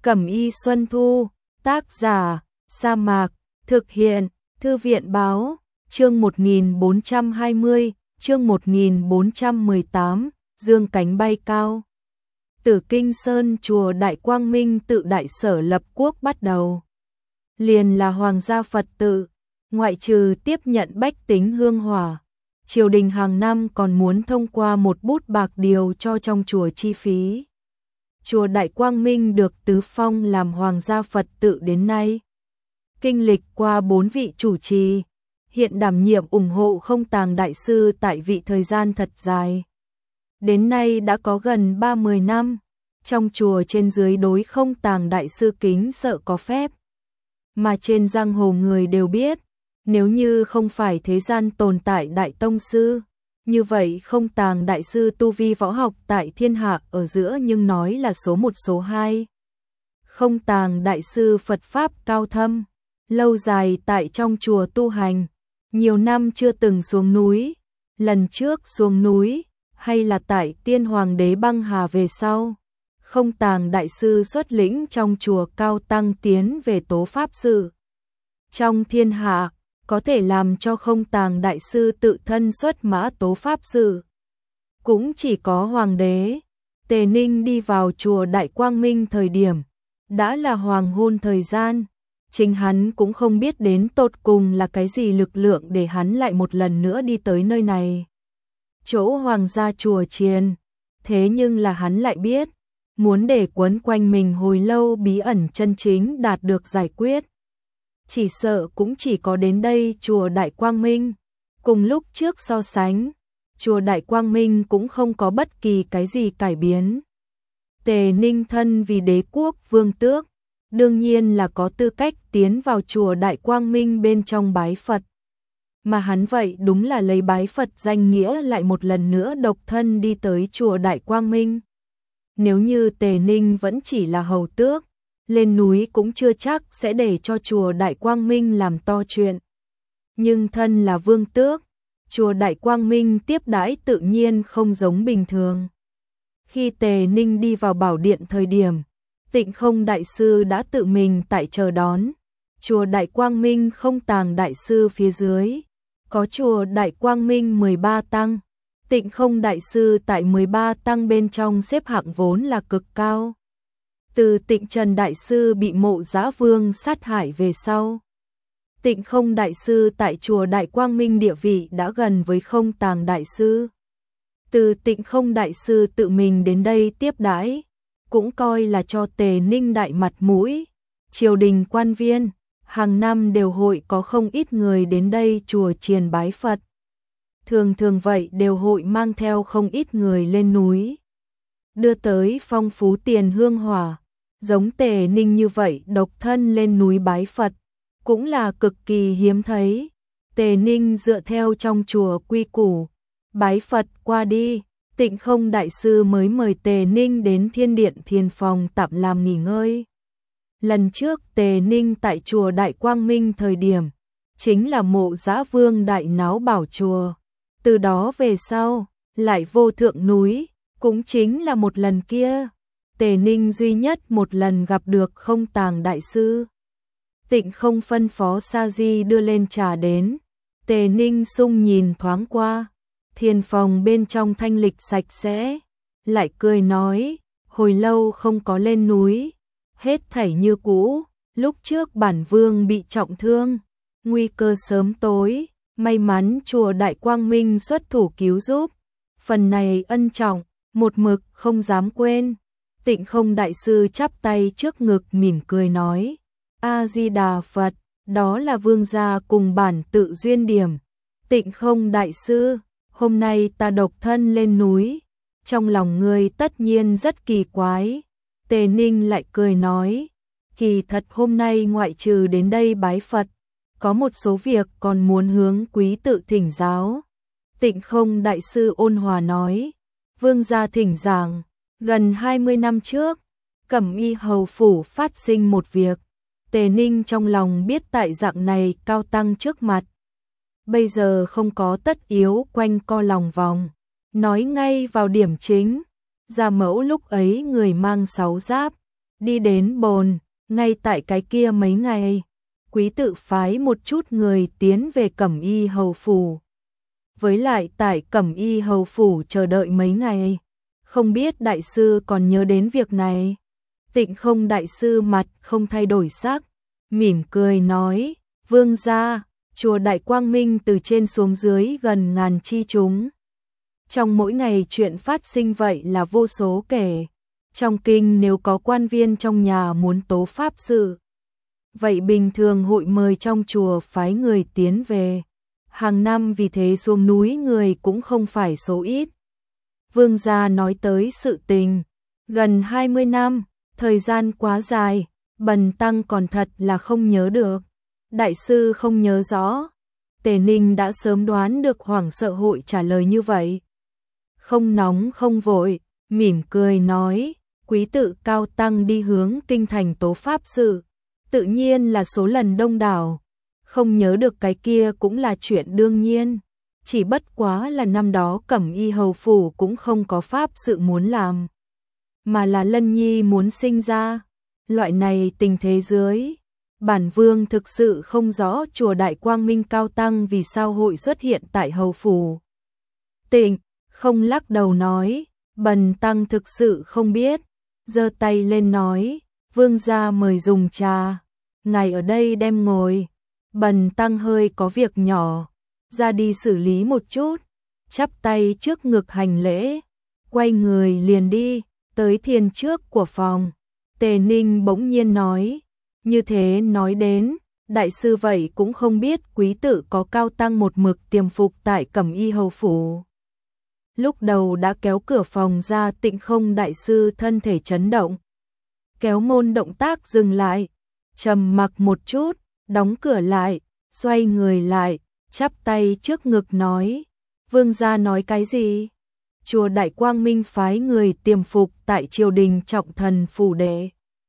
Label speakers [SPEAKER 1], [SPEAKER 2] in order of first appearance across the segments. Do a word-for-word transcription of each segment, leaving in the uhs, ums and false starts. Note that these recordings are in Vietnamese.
[SPEAKER 1] Cẩm y Xuân Thu, tác giả, Sa Mạc, thực hiện, Thư viện Báo, chương một nghìn bốn trăm hai mươi, chương một nghìn bốn trăm mười tám, dương cánh bay cao. Từ Kinh Sơn chùa Đại Quang Minh tự đại sở lập quốc bắt đầu. Liền là hoàng gia Phật tự, ngoại trừ tiếp nhận bách tính hương hỏa, triều đình hàng năm còn muốn thông qua một bút bạc điều cho trong chùa chi phí. Chùa Đại Quang Minh được tứ phong làm hoàng gia Phật tự đến nay. Kinh lịch qua bốn vị chủ trì, hiện đảm nhiệm ủng hộ Không Tàng Đại Sư tại vị thời gian thật dài. Đến nay đã có gần ba mươi năm, trong chùa trên dưới đối Không Tàng Đại Sư kính sợ có phép. Mà trên giang hồ người đều biết, nếu như không phải thế gian tồn tại Đại Tông Sư, như vậy Không Tàng Đại Sư tu vi võ học tại thiên hạ ở giữa nhưng nói là số một số hai. Không Tàng Đại Sư Phật Pháp cao thâm, lâu dài tại trong chùa tu hành, nhiều năm chưa từng xuống núi, lần trước xuống núi, hay là tại Tiên Hoàng đế băng hà về sau. Không Tàng Đại Sư xuất lĩnh trong chùa cao tăng tiến về tố pháp sự. Trong thiên hạ, có thể làm cho Không Tàng Đại Sư tự thân xuất mã tố pháp sự. Cũng chỉ có Hoàng đế, Tề Ninh đi vào chùa Đại Quang Minh thời điểm, đã là hoàng hôn thời gian. Chính hắn cũng không biết đến tột cùng là cái gì lực lượng để hắn lại một lần nữa đi tới nơi này. Chỗ hoàng gia chùa chiền, thế nhưng là hắn lại biết, muốn để quấn quanh mình hồi lâu bí ẩn chân chính đạt được giải quyết. Chỉ sợ cũng chỉ có đến đây chùa Đại Quang Minh. Cùng lúc trước so sánh, chùa Đại Quang Minh cũng không có bất kỳ cái gì cải biến. Tề Ninh thân vì đế quốc vương tước, đương nhiên là có tư cách tiến vào chùa Đại Quang Minh bên trong bái Phật. Mà hắn vậy đúng là lấy bái Phật danh nghĩa lại một lần nữa độc thân đi tới chùa Đại Quang Minh. Nếu như Tề Ninh vẫn chỉ là hầu tước, lên núi cũng chưa chắc sẽ để cho chùa Đại Quang Minh làm to chuyện. Nhưng thân là vương tước, chùa Đại Quang Minh tiếp đãi tự nhiên không giống bình thường. Khi Tề Ninh đi vào bảo điện thời điểm, Tịnh Không Đại Sư đã tự mình tại chờ đón. Chùa Đại Quang Minh Không Tàng Đại Sư phía dưới, có chùa Đại Quang Minh mười ba tăng. Tịnh Không Đại Sư tại mười ba tăng bên trong xếp hạng vốn là cực cao. Từ Tịnh Trần Đại Sư bị Mộ Dã Vương sát hại về sau, Tịnh Không Đại Sư tại chùa Đại Quang Minh địa vị đã gần với Không Tàng Đại Sư. Từ Tịnh Không Đại Sư tự mình đến đây tiếp đãi, cũng coi là cho Tề Ninh đại mặt mũi. Triều đình quan viên, hàng năm đều hội có không ít người đến đây chùa chiền bái Phật. Thường thường vậy đều hội mang theo không ít người lên núi, đưa tới phong phú tiền hương hỏa. Giống Tề Ninh như vậy độc thân lên núi bái Phật, cũng là cực kỳ hiếm thấy. Tề Ninh dựa theo trong chùa quy củ, bái Phật qua đi, Tịnh Không Đại Sư mới mời Tề Ninh đến Thiên Điện Thiền Phòng tạm làm nghỉ ngơi. Lần trước Tề Ninh tại chùa Đại Quang Minh thời điểm, chính là Mộ Dã Vương đại náo bảo chùa. Từ đó về sau, lại vô thượng núi, cũng chính là một lần kia. Tề Ninh duy nhất một lần gặp được Không Tàng Đại Sư. Tịnh Không phân phó Sa Di đưa lên trà đến. Tề Ninh sung nhìn thoáng qua, thiền phòng bên trong thanh lịch sạch sẽ, lại cười nói, hồi lâu không có lên núi, hết thảy như cũ. Lúc trước bản vương bị trọng thương, nguy cơ sớm tối, may mắn chùa Đại Quang Minh xuất thủ cứu giúp, phần này ân trọng, một mực không dám quên. Tịnh Không Đại Sư chắp tay trước ngực mỉm cười nói, A Di Đà Phật, đó là vương gia cùng bản tự duyên điểm. Tịnh Không Đại Sư, hôm nay ta độc thân lên núi, trong lòng ngươi tất nhiên rất kỳ quái. Tề Ninh lại cười nói, kỳ thật hôm nay ngoại trừ đến đây bái Phật, có một số việc còn muốn hướng quý tự thỉnh giáo. Tịnh Không Đại Sư ôn hòa nói, vương gia thỉnh giảng. Gần hai mươi năm trước, Cẩm Y hầu phủ phát sinh một việc, Tề Ninh trong lòng biết tại dạng này cao tăng trước mặt. Bây giờ không có tất yếu quanh co lòng vòng, nói ngay vào điểm chính. Gia mẫu lúc ấy người mang sáu giáp, đi đến bồn, ngay tại cái kia mấy ngày, quý tự phái một chút người tiến về Cẩm Y Hầu Phủ. Với lại tại Cẩm Y Hầu Phủ chờ đợi mấy ngày, không biết đại sư còn nhớ đến việc này. Tịnh Không đại sư mặt không thay đổi sắc, mỉm cười nói, vương gia, chùa Đại Quang Minh từ trên xuống dưới gần ngàn chi chúng. Trong mỗi ngày chuyện phát sinh vậy là vô số kể. Trong kinh nếu có quan viên trong nhà muốn tố pháp sự, vậy bình thường hội mời trong chùa phái người tiến về. Hàng năm vì thế xuống núi người cũng không phải số ít. Vương gia nói tới sự tình, gần hai mươi năm, thời gian quá dài, bần tăng còn thật là không nhớ được. Đại sư không nhớ rõ. Tề Ninh đã sớm đoán được hoảng sợ hội trả lời như vậy. Không nóng không vội, mỉm cười nói, quý tự cao tăng đi hướng kinh thành tố pháp sự, tự nhiên là số lần đông đảo. Không nhớ được cái kia cũng là chuyện đương nhiên. Chỉ bất quá là năm đó Cẩm Y Hầu Phủ cũng không có pháp sự muốn làm, mà là Lân Nhi muốn sinh ra. Loại này tình thế dưới, bản vương thực sự không rõ chùa Đại Quang Minh cao tăng vì sao hội xuất hiện tại Hầu Phủ. Tịnh Không lắc đầu nói, bần tăng thực sự không biết, giơ tay lên nói, vương gia mời dùng trà, ngài ở đây đem ngồi, bần tăng hơi có việc nhỏ, ra đi xử lý một chút, chắp tay trước ngực hành lễ, quay người liền đi, tới thiền trước của phòng. Tề Ninh bỗng nhiên nói, như thế nói đến, đại sư vậy cũng không biết quý tự có cao tăng một mực tiềm phục tại Cẩm Y Hầu Phủ. Lúc đầu đã kéo cửa phòng ra, Tịnh Không đại sư thân thể chấn động. Kéo môn động tác dừng lại, trầm mặc một chút, đóng cửa lại, xoay người lại, chắp tay trước ngực nói, vương gia nói cái gì? Chùa Đại Quang Minh phái người tiềm phục tại triều đình Trọng Thần phủ đệ.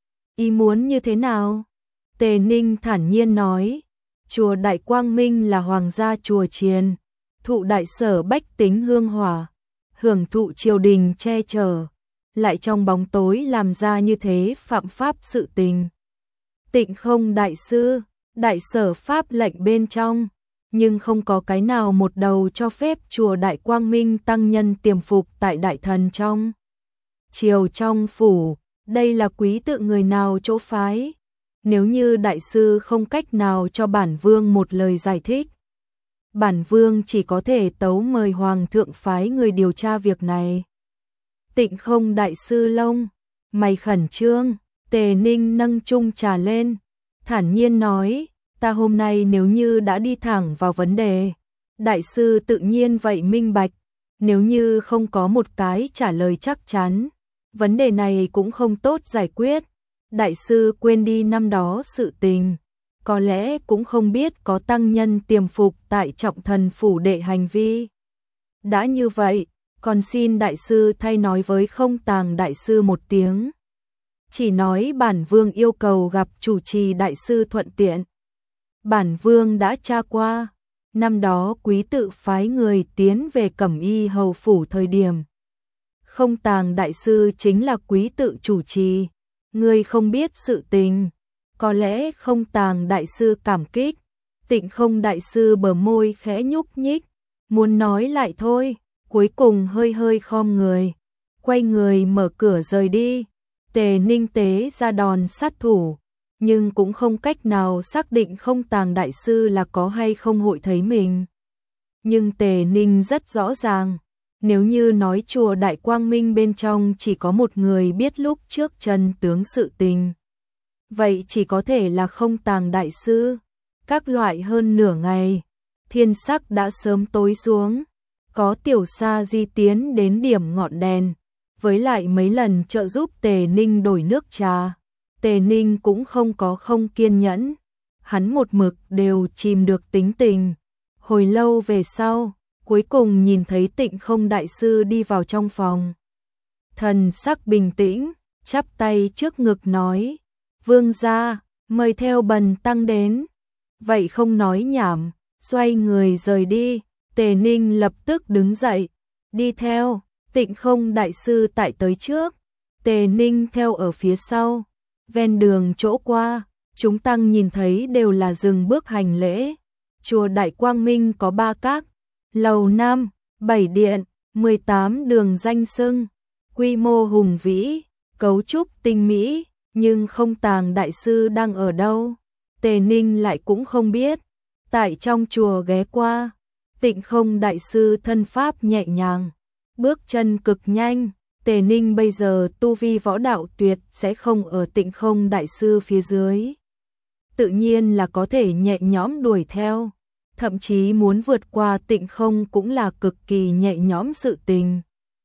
[SPEAKER 1] Ý muốn như thế nào? Tề Ninh thản nhiên nói, chùa Đại Quang Minh là hoàng gia chùa chiền, thụ đại sở bách tính hương hỏa, hưởng thụ triều đình che chở, lại trong bóng tối làm ra như thế phạm pháp sự tình. Tịnh Không đại sư, đại sở pháp lệnh bên trong, nhưng không có cái nào một đầu cho phép chùa Đại Quang Minh tăng nhân tiềm phục tại đại thần trong triều trong phủ. Đây là quý tự người nào chỗ phái? Nếu như đại sư không cách nào cho bản vương một lời giải thích, bản vương chỉ có thể tấu mời hoàng thượng phái người điều tra việc này. Tịnh Không đại sư lông mày khẩn trương. Tề Ninh nâng chung trà lên, thản nhiên nói, ta hôm nay nếu như đã đi thẳng vào vấn đề, đại sư tự nhiên vậy minh bạch, nếu như không có một cái trả lời chắc chắn, vấn đề này cũng không tốt giải quyết. Đại sư quên đi năm đó sự tình, có lẽ cũng không biết có tăng nhân tiềm phục tại Trọng Thần phủ đệ hành vi. Đã như vậy, còn xin đại sư thay nói với Không Tàng đại sư một tiếng. Chỉ nói bản vương yêu cầu gặp chủ trì đại sư thuận tiện. Bản vương đã tra qua, năm đó quý tự phái người tiến về Cẩm Y Hầu Phủ thời điểm, Không Tàng đại sư chính là quý tự chủ trì. Ngươi không biết sự tình, có lẽ Không Tàng đại sư cảm kích. Tịnh Không đại sư bờ môi khẽ nhúc nhích, muốn nói lại thôi, cuối cùng hơi hơi khom người, quay người mở cửa rời đi. Tề Ninh tế ra đòn sát thủ, nhưng cũng không cách nào xác định Không Tàng đại sư là có hay không hội thấy mình. Nhưng Tề Ninh rất rõ ràng, nếu như nói chùa Đại Quang Minh bên trong chỉ có một người biết lúc trước chân tướng sự tình, vậy chỉ có thể là Không Tàng đại sư. Các loại hơn nửa ngày, thiên sắc đã sớm tối xuống, có tiểu sa di tiến đến điểm ngọn đèn, với lại mấy lần trợ giúp Tề Ninh đổi nước trà, Tề Ninh cũng không có không kiên nhẫn, hắn một mực đều chìm được tính tình. Hồi lâu về sau, cuối cùng nhìn thấy Tịnh Không đại sư đi vào trong phòng. Thần sắc bình tĩnh, chắp tay trước ngực nói, vương gia, mời theo bần tăng đến. Vậy không nói nhảm, xoay người rời đi. Tề Ninh lập tức đứng dậy, đi theo. Tịnh Không đại sư tại tới trước, Tề Ninh theo ở phía sau. ven đường chỗ qua, chúng tăng nhìn thấy đều là dừng bước hành lễ. Chùa Đại Quang Minh có ba các, lầu năm, bảy điện, mười tám đường danh xưng, quy mô hùng vĩ, cấu trúc tinh mỹ, nhưng không tàng đại sư đang ở đâu. Tề Ninh lại cũng không biết. Tại trong chùa ghé qua, Tịnh Không đại sư thân pháp nhẹ nhàng, bước chân cực nhanh. Tề Ninh bây giờ tu vi võ đạo tuyệt sẽ không ở Tịnh Không đại sư phía dưới. Tự nhiên là có thể nhẹ nhõm đuổi theo, thậm chí muốn vượt qua Tịnh Không cũng là cực kỳ nhẹ nhõm sự tình.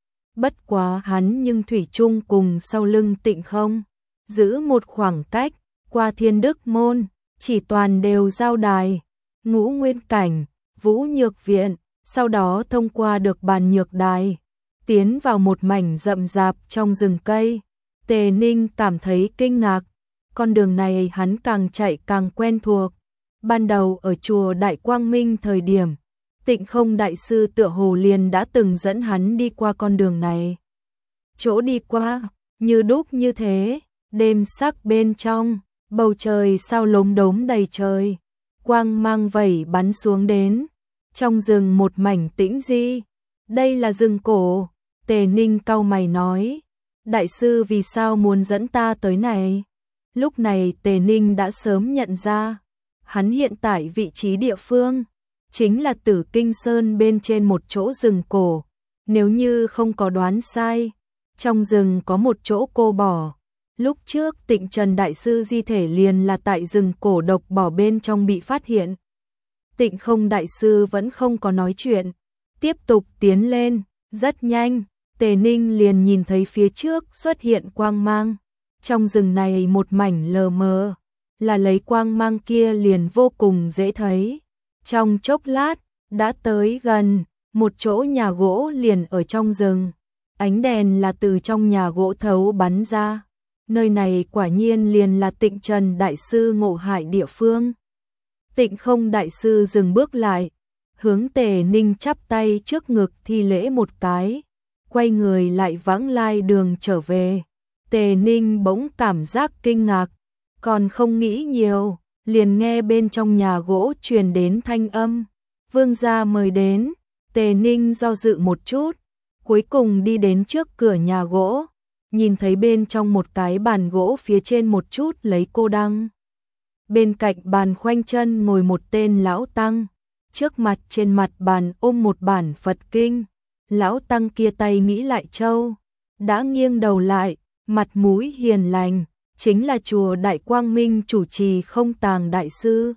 [SPEAKER 1] Bất quá hắn nhưng thủy chung cùng sau lưng Tịnh Không, giữ một khoảng cách, qua Thiên Đức môn, chỉ toàn đều giao đài, Ngũ Nguyên cảnh, Vũ Nhược viện, sau đó thông qua được Bàn Nhược đài, tiến vào một mảnh rậm rạp trong rừng cây. Tề Ninh cảm thấy kinh ngạc, con đường này hắn càng chạy càng quen thuộc. Ban đầu ở chùa Đại Quang Minh thời điểm, Tịnh Không đại sư tựa hồ liền đã từng dẫn hắn đi qua con đường này. Chỗ đi qua, như đúc như thế, đêm sắc bên trong, bầu trời sao lốm đốm đầy trời, quang mang vẩy bắn xuống đến, trong rừng một mảnh tĩnh di. Đây là rừng cổ. Tề Ninh cau mày nói, đại sư vì sao muốn dẫn ta tới này? Lúc này Tề Ninh đã sớm nhận ra, hắn hiện tại vị trí địa phương chính là Tử Kinh Sơn bên trên một chỗ rừng cổ. Nếu như không có đoán sai, trong rừng có một chỗ cô bỏ. Lúc trước Tịnh Trần đại sư di thể liền là tại rừng cổ độc bỏ bên trong bị phát hiện. Tịnh Không đại sư vẫn không có nói chuyện, tiếp tục tiến lên. Rất nhanh, Tề Ninh liền nhìn thấy phía trước xuất hiện quang mang. Trong rừng này một mảnh lờ mờ, là lấy quang mang kia liền vô cùng dễ thấy. Trong chốc lát, đã tới gần, một chỗ nhà gỗ liền ở trong rừng. Ánh đèn là từ trong nhà gỗ thấu bắn ra. Nơi này quả nhiên liền là Tịnh Trần đại sư ngộ hại địa phương. Tịnh Không đại sư dừng bước lại, hướng Tề Ninh chắp tay trước ngực thi lễ một cái, quay người lại vãng lai đường trở về. Tề Ninh bỗng cảm giác kinh ngạc, còn không nghĩ nhiều, liền nghe bên trong nhà gỗ truyền đến thanh âm, vương gia mời đến. Tề Ninh do dự một chút, cuối cùng đi đến trước cửa nhà gỗ, nhìn thấy bên trong một cái bàn gỗ phía trên một chút lấy cô đăng. Bên cạnh bàn khoanh chân ngồi một tên lão tăng, trước mặt trên mặt bàn ôm một bản Phật kinh. Lão tăng kia tay nghĩ lại châu, đã nghiêng đầu lại, mặt mũi hiền lành, chính là chùa Đại Quang Minh chủ trì Không Tàng đại sư.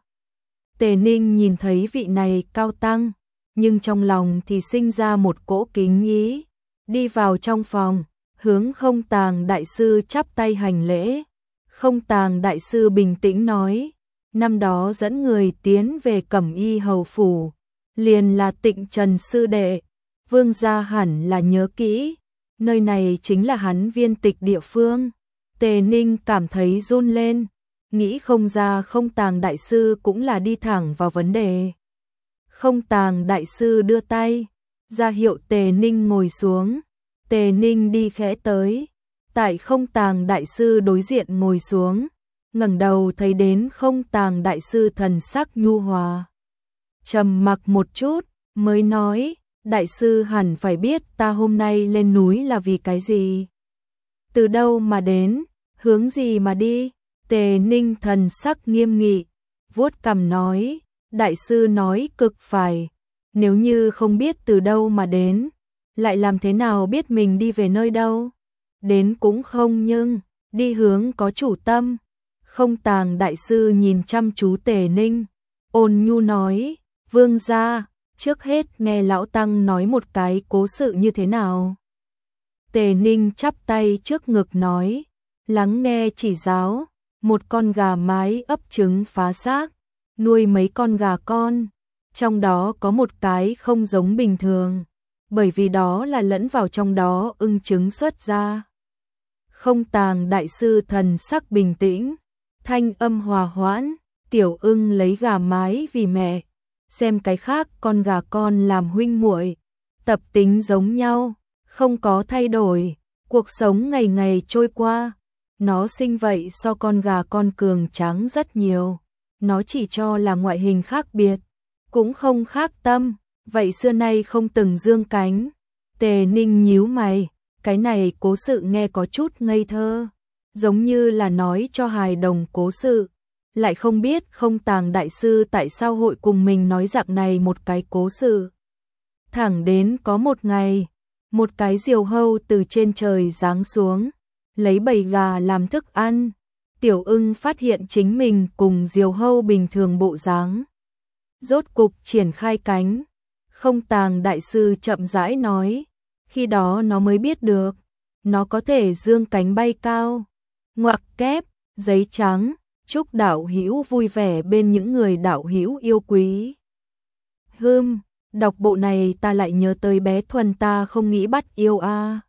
[SPEAKER 1] Tề Ninh nhìn thấy vị này cao tăng, nhưng trong lòng thì sinh ra một cỗ kính ý, đi vào trong phòng, hướng Không Tàng đại sư chắp tay hành lễ. Không Tàng đại sư bình tĩnh nói, năm đó dẫn người tiến về Cẩm Y hầu phủ, liền là Tịnh Trần sư đệ, vương gia hẳn là nhớ kỹ, nơi này chính là hắn viên tịch địa phương. Tề Ninh cảm thấy run lên, nghĩ không ra Không Tàng đại sư cũng là đi thẳng vào vấn đề. Không Tàng đại sư đưa tay ra hiệu Tề Ninh ngồi xuống. Tề Ninh đi khẽ tới, tại Không Tàng đại sư đối diện ngồi xuống, ngẩng đầu thấy đến Không Tàng đại sư thần sắc nhu hòa, trầm mặc một chút mới nói, đại sư hẳn phải biết ta hôm nay lên núi là vì cái gì, từ đâu mà đến, hướng gì mà đi. Tề Ninh thần sắc nghiêm nghị, vuốt cằm nói, đại sư nói cực phải, nếu như không biết từ đâu mà đến, lại làm thế nào biết mình đi về nơi đâu, đến cũng không nhưng, đi hướng có chủ tâm. Không Tàng đại sư nhìn chăm chú Tề Ninh, ôn nhu nói, vương gia, trước hết nghe lão tăng nói một cái cố sự như thế nào. Tề Ninh chắp tay trước ngực nói, lắng nghe chỉ giáo. Một con gà mái ấp trứng phá xác, nuôi mấy con gà con, trong đó có một cái không giống bình thường, bởi vì đó là lẫn vào trong đó ưng trứng xuất ra. Không Tàng đại sư thần sắc bình tĩnh, thanh âm hòa hoãn, tiểu ưng lấy gà mái vì mẹ, xem cái khác con gà con làm huynh muội, tập tính giống nhau, không có thay đổi, cuộc sống ngày ngày trôi qua. nó sinh vậy so con gà con cường tráng rất nhiều. Nó chỉ cho là ngoại hình khác biệt, cũng không khác tâm, vậy xưa nay không từng dương cánh. Tề Ninh nhíu mày, cái này cố sự nghe có chút ngây thơ, giống như là nói cho hài đồng cố sự, lại không biết Không Tàng đại sư tại sao hội cùng mình nói dạng này một cái cố sự. Thẳng đến có một ngày, một cái diều hâu từ trên trời giáng xuống, lấy bầy gà làm thức ăn. Tiểu Ưng phát hiện chính mình cùng diều hâu bình thường bộ dáng, rốt cục triển khai cánh. Không Tàng đại sư chậm rãi nói, khi đó nó mới biết được, nó có thể dương cánh bay cao. Ngoặc kép, giấy trắng, chúc đạo hữu vui vẻ bên những người đạo hữu yêu quý. Hừm, đọc bộ này ta lại nhớ tới bé Thuần ta không nghĩ bắt yêu a.